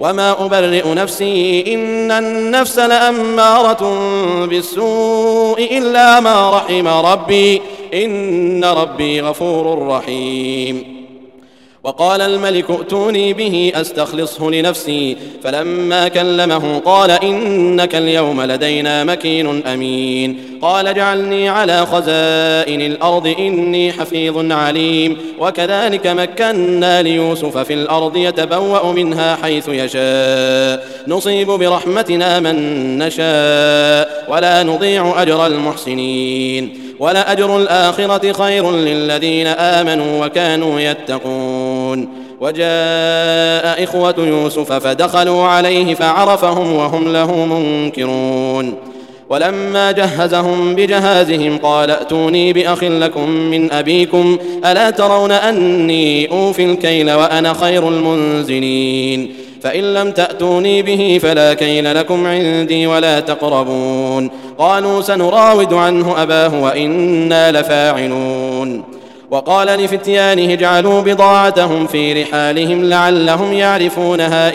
وما أبرئ نفسي إن النفس لأمارة بالسوء إلا ما رحم ربي إن ربي غفور رحيم. وقال الملك ائتوني به أستخلصه لنفسي فلما كلمه قال إنك اليوم لدينا مكين أمين. قال اجعلني على خزائن الأرض إني حفيظ عليم. وكذلك مكنا ليوسف في الأرض يتبوأ منها حيث يشاء نصيب برحمتنا من نشاء ولا نضيع أجر المحسنين ولأجر الآخرة خير للذين آمنوا وكانوا يتقون. وجاء إخوة يوسف فدخلوا عليه فعرفهم وهم له منكرون. ولما جهزهم بجهازهم قال ائتوني بأخ لكم من أبيكم ألا ترون أني أوفي الكيل وأنا خير المنزلين فإن لم تأتوني به فلا كيل لكم عندي ولا تقربون. قالوا سنراود عنه أباه وإنا لفاعلون. وقال لفتيانه اجعلوا بضاعتهم في رحالهم لعلهم يعرفونها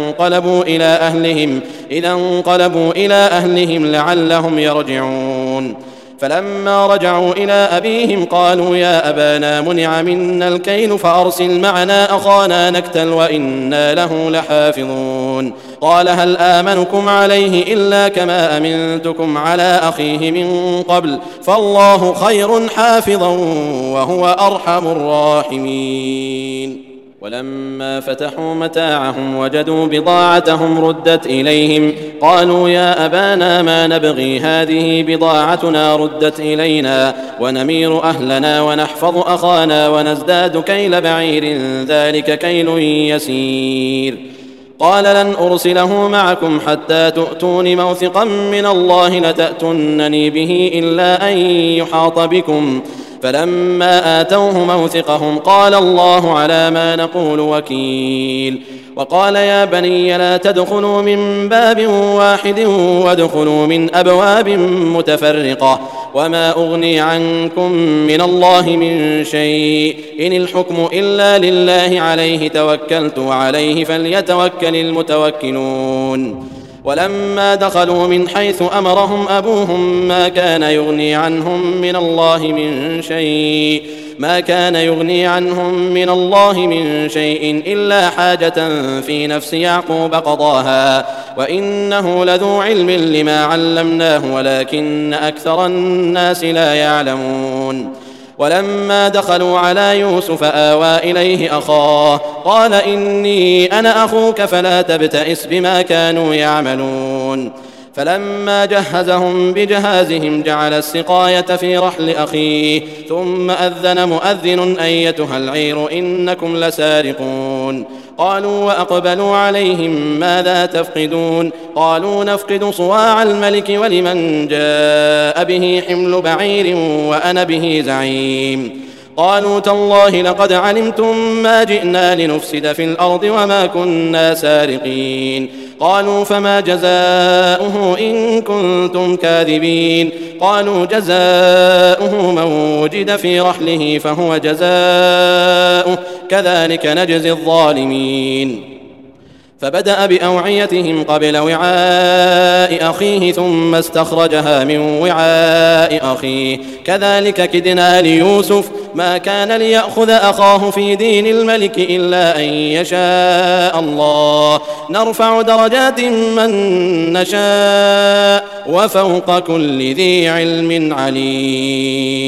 إذا انقلبوا إلى أهلهم لعلهم يرجعون. فلما رجعوا إلى أبيهم قالوا يا أبانا منع منا الكيل فأرسل معنا أخانا نكتل وإنا له لحافظون. قال هل آمنكم عليه إلا كما أمنتكم على أخيه من قبل فالله خير حافظا وهو أرحم الراحمين. ولما فتحوا متاعهم وجدوا بضاعتهم ردت إليهم قالوا يا أبانا ما نبغي هذه بضاعتنا ردت إلينا ونمير أهلنا ونحفظ أخانا ونزداد كيل بعير ذلك كيل يسير. قال لن أرسله معكم حتى تؤتون موثقا من الله لتأتونني به إلا أن يحاط بكم فلما آتوه موثقهم قال الله على ما نقول وكيل. وقال يا بني لا تدخلوا من باب واحد وادخلوا من أبواب متفرقة وما أغني عنكم من الله من شيء إن الحكم إلا لله عليه توكلت وعليه فليتوكل المتوكلون. ولما دخلوا من حيث أمرهم أبوهم ما كان يغني عنهم من الله من شيء إلا حاجة في نفس يعقوب قضاها وإنه لذو علم لما علمناه ولكن أكثر الناس لا يعلمون. ولما دخلوا على يوسف آوى إليه أخاه قال إني أنا أخوك فلا تبتئس بما كانوا يعملون. فلما جهزهم بجهازهم جعل السقاية في رحل أخيه ثم أذن مؤذن أيتها العير إنكم لسارقون. قالوا وأقبلوا عليهم ماذا تفقدون قالوا نفقد صواع الملك ولمن جاء به حمل بعير وأنا به زعيم. قالوا تالله لقد علمتم ما جئنا لنفسد في الأرض وما كنا سارقين. قالوا فما جزاؤه إن كنتم كاذبين. قالوا جزاؤه من وجد في رحله فهو جزاؤه كذلك نجزي الظالمين. فبدأ بأوعيتهم قبل وعاء أخيه ثم استخرجها من وعاء أخيه كذلك كدنا ليوسف ما كان ليأخذ أخاه في دين الملك إلا أن يشاء الله نرفع درجات من نشاء وفوق كل ذي علم عليم.